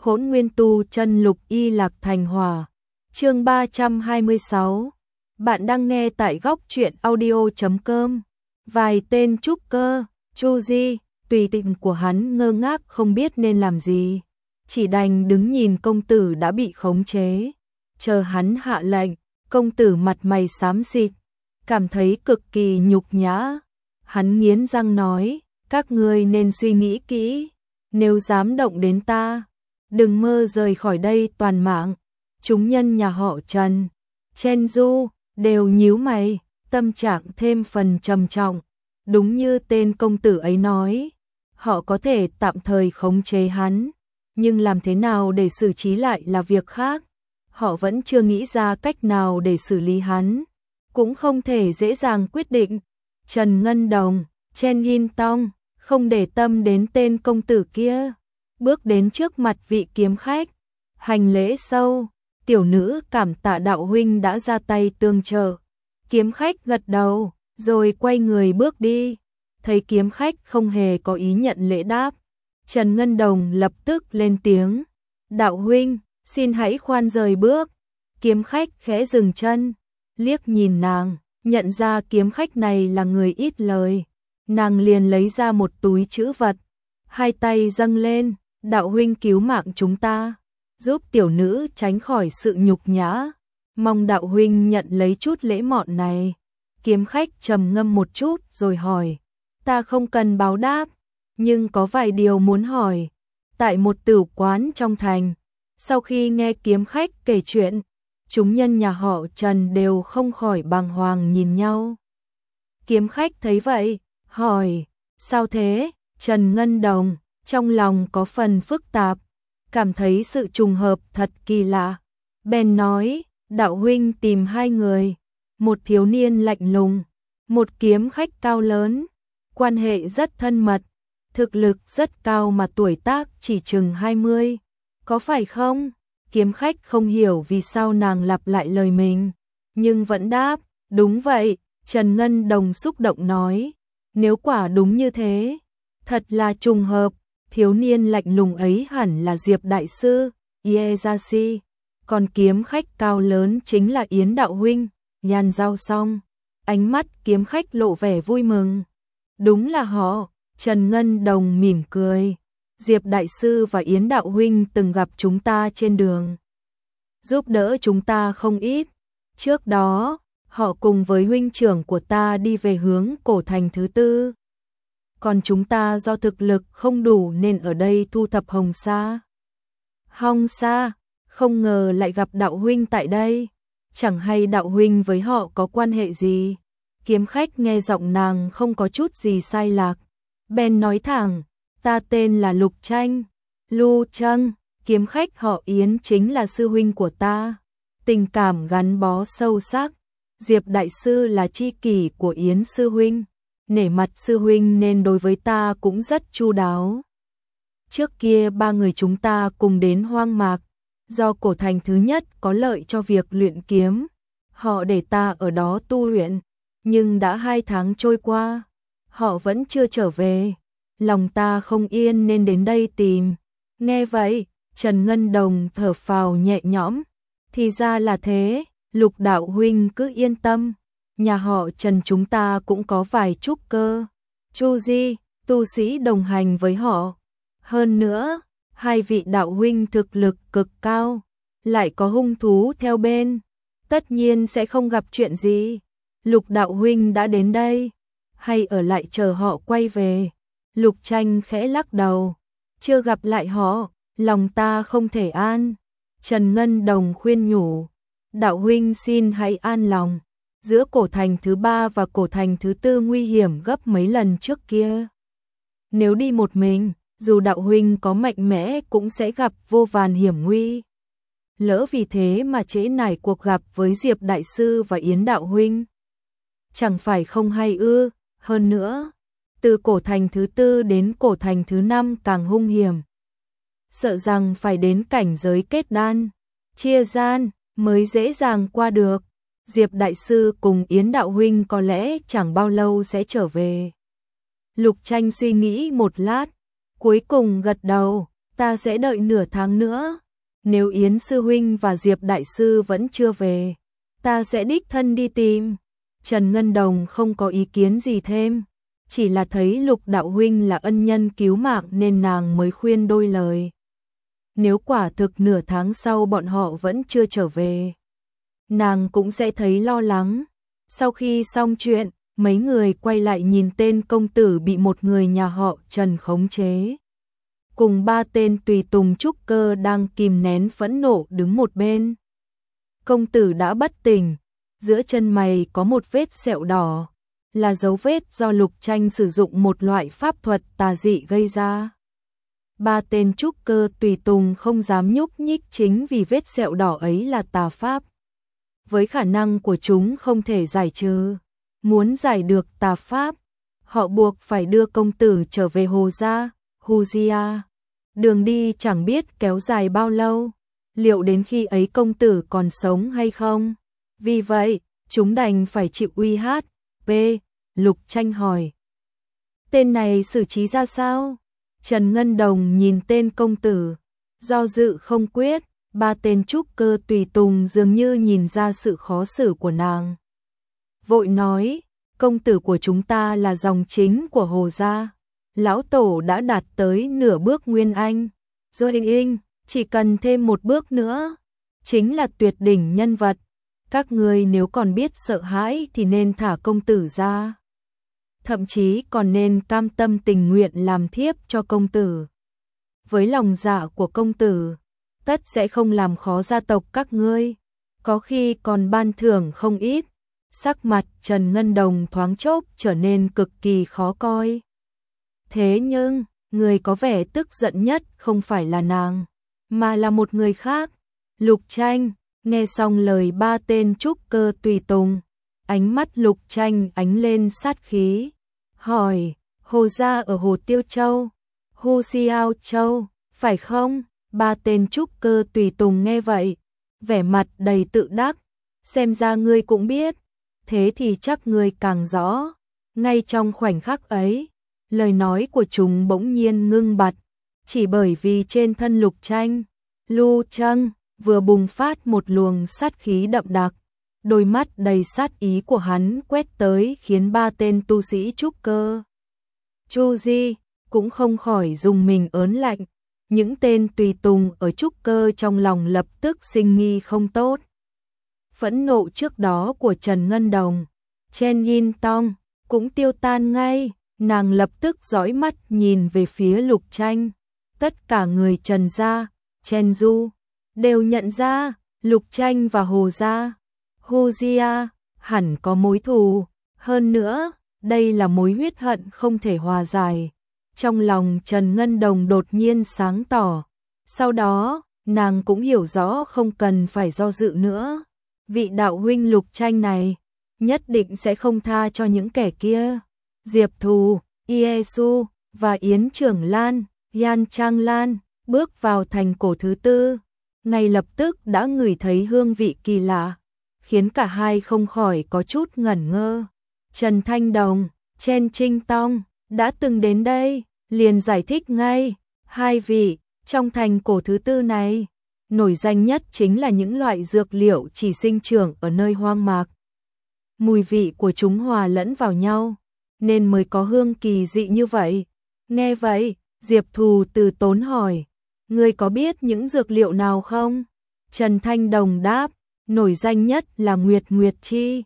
Hỗn Nguyên Tu Chân Lục Y Lạc Thành Hỏa. Chương 326. Bạn đang nghe tại góc truyện audio.com. Vài tên trúc cơ, Chu Di, tùy tịnh của hắn ngơ ngác không biết nên làm gì, chỉ đành đứng nhìn công tử đã bị khống chế. Chờ hắn hạ lệnh, công tử mặt mày xám xịt, cảm thấy cực kỳ nhục nhã. Hắn nghiến răng nói, các ngươi nên suy nghĩ kỹ, nếu dám động đến ta, đừng mơ rời khỏi đây toàn mạng. Chúng nhân nhà họ Trần, Chen Du, đều nhíu mày, tâm trạng thêm phần trầm trọng. Đúng như tên công tử ấy nói, họ có thể tạm thời khống chế hắn, nhưng làm thế nào để xử trí lại là việc khác. Họ vẫn chưa nghĩ ra cách nào để xử lý hắn, cũng không thể dễ dàng quyết định. Trần Ngân Đồng, Chen Yin Tong, không để tâm đến tên công tử kia, bước đến trước mặt vị kiếm khách, hành lễ sâu. Tiểu nữ cảm tạ đạo huynh đã ra tay tương trợ. Kiếm khách gật đầu, rồi quay người bước đi. Thấy kiếm khách không hề có ý nhận lễ đáp, Trần Ngân Đồng lập tức lên tiếng, đạo huynh, xin hãy khoan rời bước. Kiếm khách khẽ dừng chân, liếc nhìn nàng, nhận ra kiếm khách này là người ít lời. Nàng liền lấy ra một túi trữ vật, hai tay dâng lên, đạo huynh cứu mạng chúng ta, giúp tiểu nữ tránh khỏi sự nhục nhã, mong đạo huynh nhận lấy chút lễ mọn này. Kiếm khách trầm ngâm một chút rồi hỏi, ta không cần báo đáp, nhưng có vài điều muốn hỏi. Tại một tử quán trong thành, sau khi nghe kiếm khách kể chuyện, chúng nhân nhà họ Trần đều không khỏi bàng hoàng nhìn nhau. Kiếm khách thấy vậy, hỏi, sao thế? Trần Ngân Đồng trong lòng có phần phức tạp, cảm thấy sự trùng hợp thật kỳ lạ. Bèn nói, đạo huynh tìm hai người, một thiếu niên lạnh lùng, một kiếm khách cao lớn, quan hệ rất thân mật, thực lực rất cao mà tuổi tác chỉ chừng 20, có phải không? Kiếm khách không hiểu vì sao nàng lặp lại lời mình, nhưng vẫn đáp, đúng vậy. Trần Ngân Đồng xúc động nói, nếu quả đúng như thế, thật là trùng hợp. Thiếu niên lạnh lùng ấy hẳn là Diệp đại sư, Ieyashi, còn kiếm khách cao lớn chính là Yến đạo huynh. Nhan giao xong, ánh mắt kiếm khách lộ vẻ vui mừng. Đúng là họ. Trần Ngân Đồng mỉm cười, Diệp đại sư và Yến đạo huynh từng gặp chúng ta trên đường, giúp đỡ chúng ta không ít. Trước đó, họ cùng với huynh trưởng của ta đi về hướng cổ thành thứ tư, còn chúng ta do thực lực không đủ nên ở đây thu thập hồng sa. Hồng sa, không ngờ lại gặp đạo huynh tại đây, chẳng hay đạo huynh với họ có quan hệ gì? Kiếm khách nghe giọng nàng không có chút gì sai lạc, bèn nói thẳng, ta tên là Lục Tranh, Lu Trăng, kiếm khách họ Yến chính là sư huynh của ta, tình cảm gắn bó sâu sắc. Diệp đại sư là tri kỷ của Yến sư huynh, nể mặt sư huynh nên đối với ta cũng rất chu đáo. Trước kia ba người chúng ta cùng đến hoang mạc, do cổ thành thứ nhất có lợi cho việc luyện kiếm, họ để ta ở đó tu luyện, nhưng đã 2 tháng trôi qua, họ vẫn chưa trở về, lòng ta không yên nên đến đây tìm. Nghe vậy, Trần Ngân Đồng thở phào nhẹ nhõm, thì ra là thế. Lục đạo huynh cứ yên tâm, nhà họ Trần chúng ta cũng có vài trúc cơ, Chu Di, tu sĩ đồng hành với họ. Hơn nữa, hai vị đạo huynh thực lực cực cao, lại có hung thú theo bên, tất nhiên sẽ không gặp chuyện gì. Lục đạo huynh đã đến đây, hay ở lại chờ họ quay về? Lục Tranh khẽ lắc đầu, chưa gặp lại họ, lòng ta không thể an. Trần Ngân Đồng khuyên nhủ, đạo huynh xin hãy an lòng, giữa cổ thành thứ 3 và cổ thành thứ 4 nguy hiểm gấp mấy lần trước kia. Nếu đi một mình, dù đạo huynh có mạnh mẽ cũng sẽ gặp vô vàn hiểm nguy. Lỡ vì thế mà trễ nải cuộc gặp với Diệp đại sư và Yến đạo huynh, chẳng phải không hay ư? Hơn nữa, từ cổ thành thứ 4 đến cổ thành thứ 5 càng hung hiểm, sợ rằng phải đến cảnh giới kết đan, chia gian mới dễ dàng qua được. Diệp đại sư cùng Yến đạo huynh có lẽ chẳng bao lâu sẽ trở về. Lục Tranh suy nghĩ một lát, cuối cùng gật đầu, Ta sẽ đợi nửa tháng nữa. Nếu Yến sư huynh và Diệp đại sư vẫn chưa về, ta sẽ đích thân đi tìm. Trần Ngân Đồng không có ý kiến gì thêm, chỉ là thấy Lục đạo huynh là ân nhân cứu mạng nên nàng mới khuyên đôi lời. Nếu quả thực nửa tháng sau bọn họ vẫn chưa trở về, nàng cũng sẽ thấy lo lắng. Sau khi xong chuyện, mấy người quay lại nhìn tên công tử bị một người nhà họ Trần khống chế. Cùng 3 tên tùy tùng trúc cơ đang kìm nén phẫn nộ đứng một bên. Công tử đã bất tỉnh, giữa chân mày có một vết sẹo đỏ, là dấu vết do Lục Tranh sử dụng một loại pháp thuật tà dị gây ra. 3 tên trúc cơ tùy tùng không dám nhúc nhích chính vì vết sẹo đỏ ấy là tà pháp. Với khả năng của chúng không thể giải trừ, muốn giải được tà pháp, họ buộc phải đưa công tử trở về Hồ gia, Huzia. Đường đi chẳng biết kéo dài bao lâu, liệu đến khi ấy công tử còn sống hay không? Vì vậy, chúng đành phải chịu uy hát. P. Lục Tranh hỏi. Tên này xử trí ra sao? Trần Ngân Đồng nhìn tên công tử, do dự không quyết. 3 tên trúc cơ tùy tùng dường như nhìn ra sự khó xử của nàng. Vội nói, công tử của chúng ta là dòng chính của Hồ gia. Lão tổ đã đạt tới nửa bước Nguyên Anh. Rồi chỉ cần thêm một bước nữa, chính là tuyệt đỉnh nhân vật. Các ngươi nếu còn biết sợ hãi thì nên thả công tử ra. Thậm chí còn nên cam tâm tình nguyện làm thiếp cho công tử. Với lòng dạ của công tử, tất sẽ không làm khó gia tộc các ngươi, có khi còn ban thưởng không ít. Sắc mặt Trần Ngân Đồng thoáng chốc trở nên cực kỳ khó coi. Thế nhưng, người có vẻ tức giận nhất không phải là nàng, mà là một người khác. Lục Tranh, nghe xong lời 3 tên trúc cơ tùy tùng, ánh mắt Lục Tranh ánh lên sát khí, hỏi, Hồ gia ở Hồ Tiêu Châu, Hu Xiao Châu, phải không? 3 tên trúc cơ tùy tùng nghe vậy, vẻ mặt đầy tự đắc, xem ra ngươi cũng biết, thế thì chắc ngươi càng rõ. Ngay trong khoảnh khắc ấy, lời nói của chúng bỗng nhiên ngưng bặt, chỉ bởi vì trên thân Lục Tranh, Lu Trâng vừa bùng phát một luồng sát khí đậm đặc, đôi mắt đầy sát ý của hắn quét tới khiến 3 tên tu sĩ trúc cơ Chu Di cũng không khỏi dùng mình ớn lạnh. Những tên tùy tùng ở trúc cơ trong lòng lập tức sinh nghi không tốt. Phẫn nộ trước đó của Trần Ngân Đồng, Chen Yin Tong cũng tiêu tan ngay, nàng lập tức dõi mắt nhìn về phía Lục Tranh. Tất cả người Trần gia, Chen Du đều nhận ra Lục Tranh và Hồ gia, Hu Gia hẳn có mối thù, hơn nữa, đây là mối huyết hận không thể hòa giải. Trong lòng Trần Ngân Đồng đột nhiên sáng tỏ, sau đó, nàng cũng hiểu rõ không cần phải do dự nữa. Vị đạo huynh Lục Tranh này, nhất định sẽ không tha cho những kẻ kia. Diệp Thù, Iesu và Yến Trưởng Lan, Yan Trang Lan, bước vào thành cổ thứ tư, ngay lập tức đã ngửi thấy hương vị kỳ lạ, khiến cả hai không khỏi có chút ngẩn ngơ. Trần Thanh Đồng, Chen Trinh Tong đã từng đến đây, liền giải thích ngay, 2 vị, trong thành cổ thứ tư này, nổi danh nhất chính là những loại dược liệu chỉ sinh trưởng ở nơi hoang mạc. Mùi vị của chúng hòa lẫn vào nhau, nên mới có hương kỳ dị như vậy. Nghe vậy, Diệp Thù từ tốn hỏi, ngươi có biết những dược liệu nào không? Trần Thanh Đồng đáp, nổi danh nhất là Nguyệt Nguyệt Chi,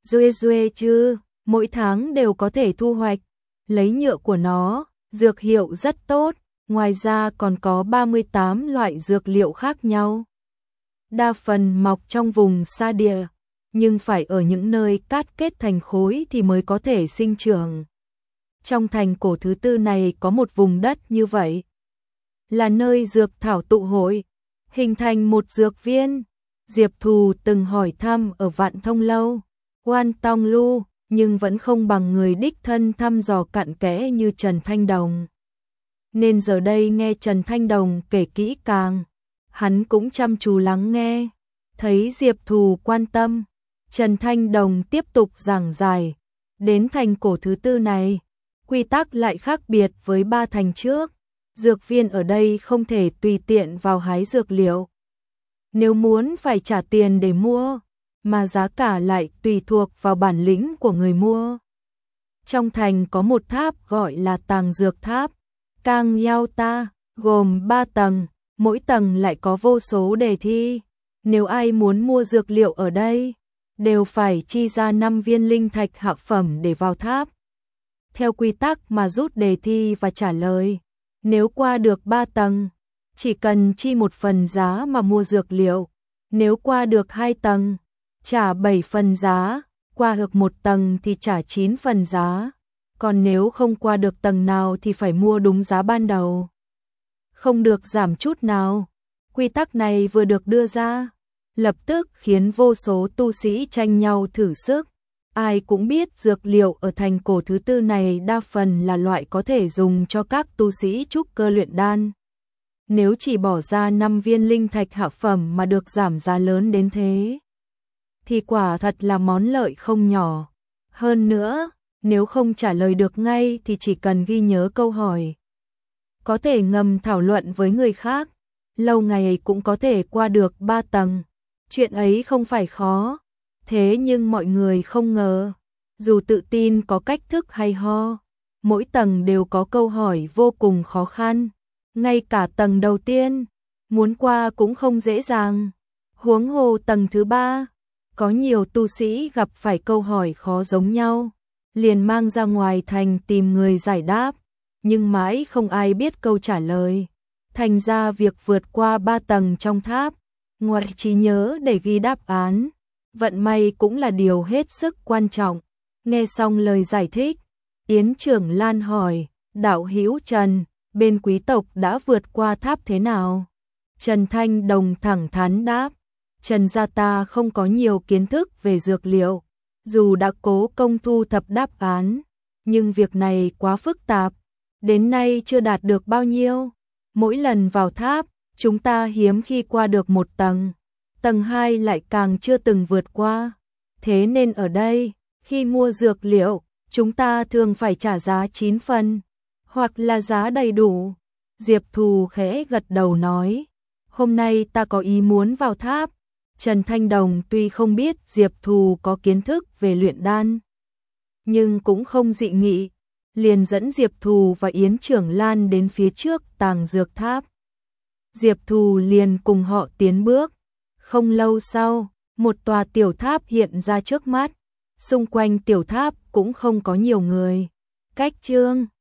Duê chứ, mỗi tháng đều có thể thu hoạch, lấy nhựa của nó, dược hiệu rất tốt, ngoài ra còn có 38 loại dược liệu khác nhau. Đa phần mọc trong vùng sa địa, nhưng phải ở những nơi cát kết thành khối thì mới có thể sinh trưởng. Trong thành cổ thứ tư này có một vùng đất như vậy, là nơi dược thảo tụ hội, hình thành một dược viên. Diệp Thù từng hỏi thăm ở Vạn Thông Lâu, Quan Tong Lu, nhưng vẫn không bằng người đích thân thăm dò cặn kẽ như Trần Thanh Đồng. Nên giờ đây nghe Trần Thanh Đồng kể kỹ càng, hắn cũng chăm chú lắng nghe. Thấy Diệp Thù quan tâm, Trần Thanh Đồng tiếp tục giảng giải. Đến thành cổ thứ tư này, quy tắc lại khác biệt với 3 thành trước. Dược viên ở đây không thể tùy tiện vào hái dược liệu. Nếu muốn phải trả tiền để mua, mà giá cả lại tùy thuộc vào bản lĩnh của người mua. Trong thành có một tháp gọi là Tàng Dược Tháp, Kang Yao Ta, gồm 3 tầng, mỗi tầng lại có vô số đề thi. Nếu ai muốn mua dược liệu ở đây, đều phải chi ra 5 viên linh thạch hạ phẩm để vào tháp. Theo quy tắc mà rút đề thi và trả lời, nếu qua được 3 tầng, chỉ cần chi 1 phần giá mà mua dược liệu. Nếu qua được 2 tầng, trả 7 phần giá, qua được 1 tầng thì trả 9 phần giá. Còn nếu không qua được tầng nào thì phải mua đúng giá ban đầu, không được giảm chút nào. Quy tắc này vừa được đưa ra, lập tức khiến vô số tu sĩ tranh nhau thử sức. Ai cũng biết dược liệu ở thành cổ thứ tư này đa phần là loại có thể dùng cho các tu sĩ trúc cơ luyện đan. Nếu chỉ bỏ ra 5 viên linh thạch hạ phẩm mà được giảm giá lớn đến thế, thì quả thật là món lợi không nhỏ. Hơn nữa, nếu không trả lời được ngay thì chỉ cần ghi nhớ câu hỏi, có thể ngầm thảo luận với người khác, lâu ngày cũng có thể qua được 3 tầng. Chuyện ấy không phải khó, thế nhưng mọi người không ngờ, dù tự tin có cách thức hay ho, mỗi tầng đều có câu hỏi vô cùng khó khăn. Ngay cả tầng đầu tiên, muốn qua cũng không dễ dàng. Huống hồ tầng thứ 3, có nhiều tu sĩ gặp phải câu hỏi khó giống nhau, liền mang ra ngoài thành tìm người giải đáp, nhưng mãi không ai biết câu trả lời. Thành ra việc vượt qua 3 tầng trong tháp, ngoài trí nhớ để ghi đáp án, vận may cũng là điều hết sức quan trọng. Nghe xong lời giải thích, Yến Trưởng Lan hỏi, đạo hữu Trần, bên quý tộc đã vượt qua tháp thế nào? Trần Thanh Đồng thẳng thắn đáp, Trần gia ta không có nhiều kiến thức về dược liệu, dù đã cố công thu thập đáp án, nhưng việc này quá phức tạp, đến nay chưa đạt được bao nhiêu. Mỗi lần vào tháp, chúng ta hiếm khi qua được 1 tầng, tầng 2 lại càng chưa từng vượt qua. Thế nên ở đây, khi mua dược liệu, chúng ta thường phải trả giá 9 phần, hoặc là giá đầy đủ. Diệp Thù khẽ gật đầu nói, hôm nay ta có ý muốn vào tháp. Trần Thanh Đồng tuy không biết Diệp Thù có kiến thức về luyện đan, nhưng cũng không dị nghị, liền dẫn Diệp Thù và Yến Trưởng Lan đến phía trước Tàng Dược Tháp. Diệp Thù liền cùng họ tiến bước. Không lâu sau, một tòa tiểu tháp hiện ra trước mắt, xung quanh tiểu tháp cũng không có nhiều người. Cách chương